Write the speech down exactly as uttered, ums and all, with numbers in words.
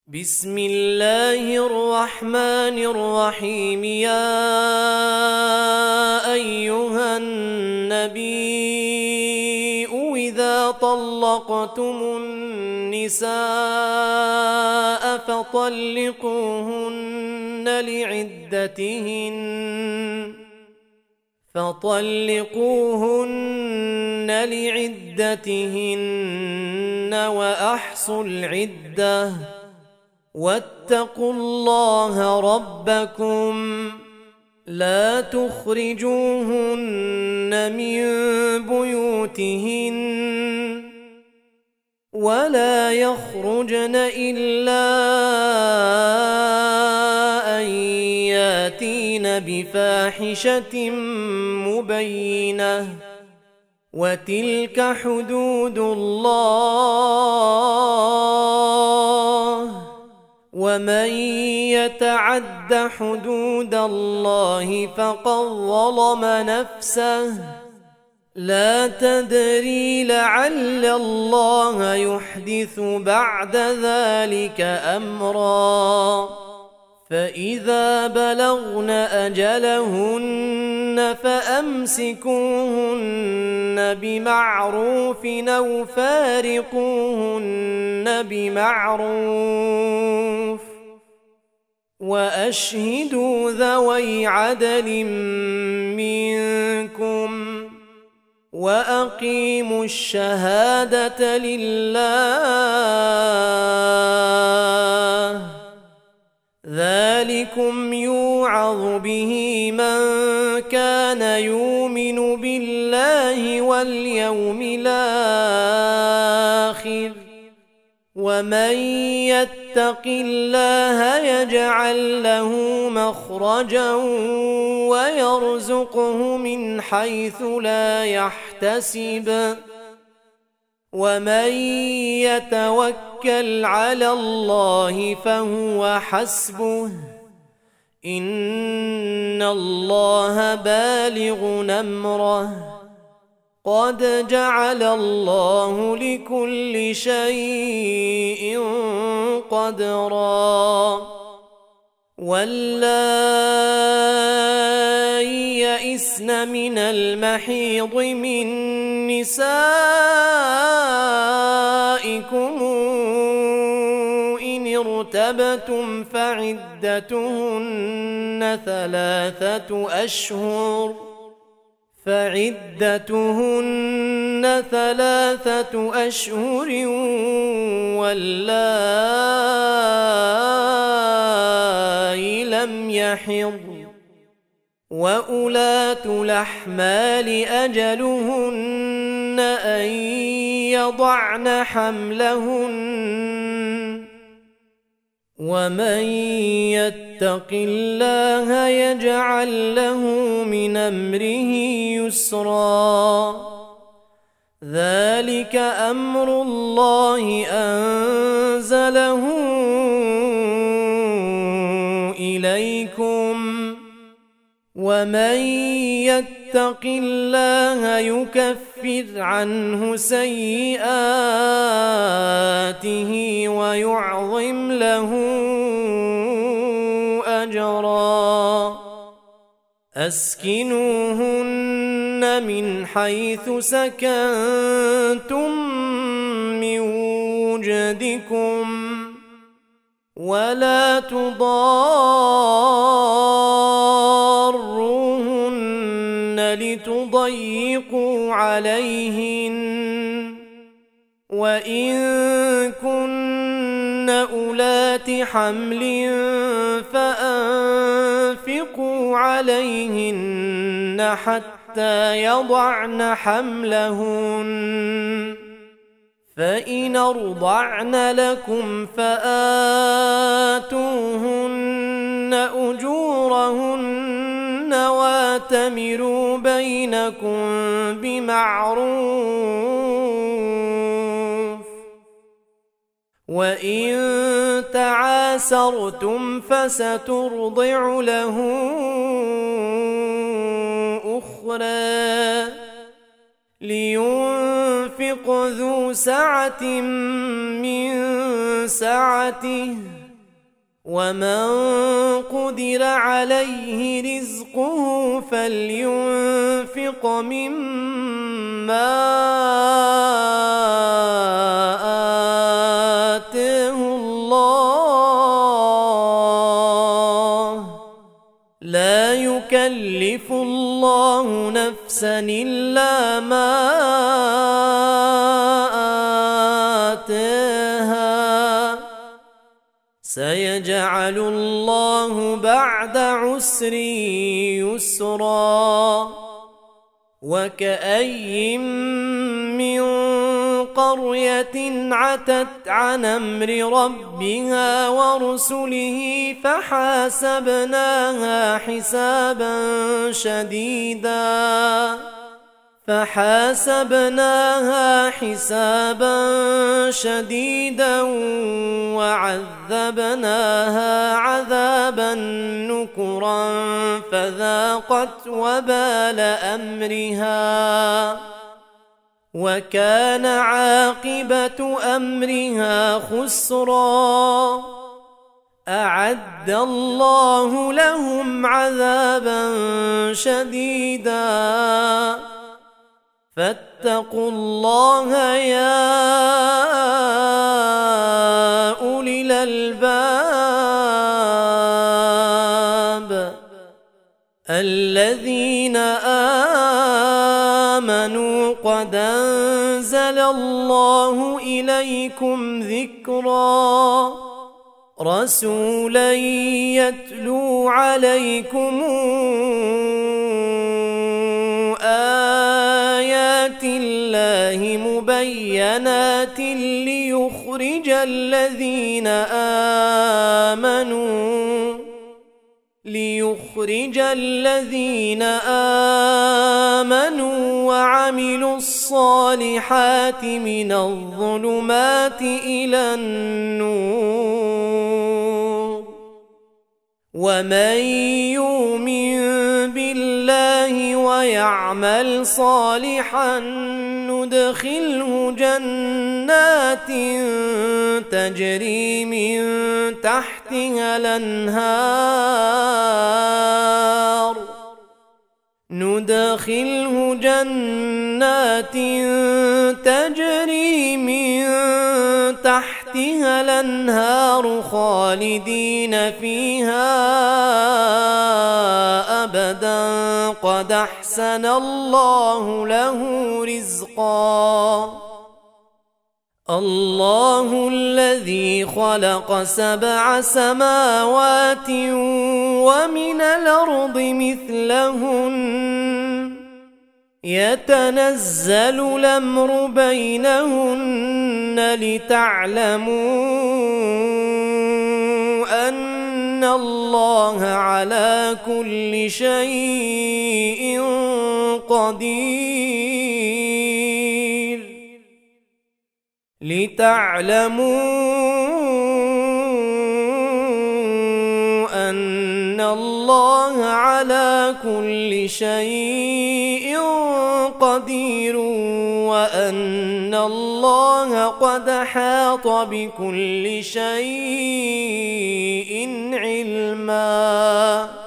بسم الله الرحمن الرحيم. يا أيها النبي إذا طلقتم النساء فطلقوهن لعدتهن فطلقوهن لعدتهن وأحصوا العدة واتقوا الله ربكم لا تخرجوهن من بيوتهن ولا يخرجن إلا أن ياتين بفاحشة مبينة وتلك حدود الله ومن يتعد حدود الله فقد ظلم نفسه لا تدري لعل الله يحدث بعد ذلك أمرا. فإذا بلغن أجلهن فأمسكوهن بمعروف أو فارقوهن بمعروف وأشهدوا ذوي عدل منكم وأقيموا الشهادة لله ذلكم يوعظ به من كان يؤمن بالله واليوم الآخر ومن يتق الله يجعل له مخرجا ويرزقه من حيث لا يحتسب ومن يتوكل على الله فهو حسبه إن الله بالغ أمره قد جعل الله لكل شيء قدرا. واللائي يئسن من المحيض من نسائكم إن ارتبتم فعدتهن ثلاثة أشهر فعدتهن ثلاثة أشهر واللائي لم يحضن وأولاة الأحمال أجلهن أن يضعن حملهن ومن يتق الله يجعل له من أمره يسرا. ذلك أمر الله أنزله إليكم ومن يتق الله يكفر عنه سيئاته ويعظم له أجرا. أسكنوهن من حيث سكنتم من وجدكم ولا تضاروهن لتضيقوا عليهن وإن كن أولات حمل فأنفقوا عليهن حتى يضعن حملهن فإن أرضعن لكم فآتوهن أجورهن واتمروا بينكم بمعروف وإن تعاسرتم فسترضع له أخرى لينفق ذو سعة من سعته ومن قدر عليه رزقه فلينفق مما آتاه الله لا يكلف الله نفسا إلا ما آتاها سيجعل الله بعد عسر يسرا وكأي من قرية عتت عن أمر ربها ورسله فحاسبناها حسابا شديدا فحاسبناها حسابا شديدا وعذبناها عذابا نكرا فذاقت وبال أمرها وكان عاقبة أمرها خسرا أعد الله لهم عذابا شديدا فاتقوا الله يا أولي الألباب الذين آمنوا قد أنزل الله إليكم ذكرا رسولا يتلو عليكم آيات الله مبينات ليخرج الذين آمنوا ليخرج الذين آمنوا وعملوا الصالحات من الظلمات إلى النور ومن يؤمن بالله ويعمل صالحا ندخله جنات تجري من تحتها الأنهار ندخله جنات تجري من تحتها الأنهار خالدين فيها أبدا قد أحسن الله له رزقا الله الذي خلق سبع سماوات ومن الأرض مثلهن يتنزل الأمر بينهن لتعلموا أن الله على كل شيء قدير لتعلموا أن الله على كل شيء قدير وأن الله قد حاط بكل شيء علما.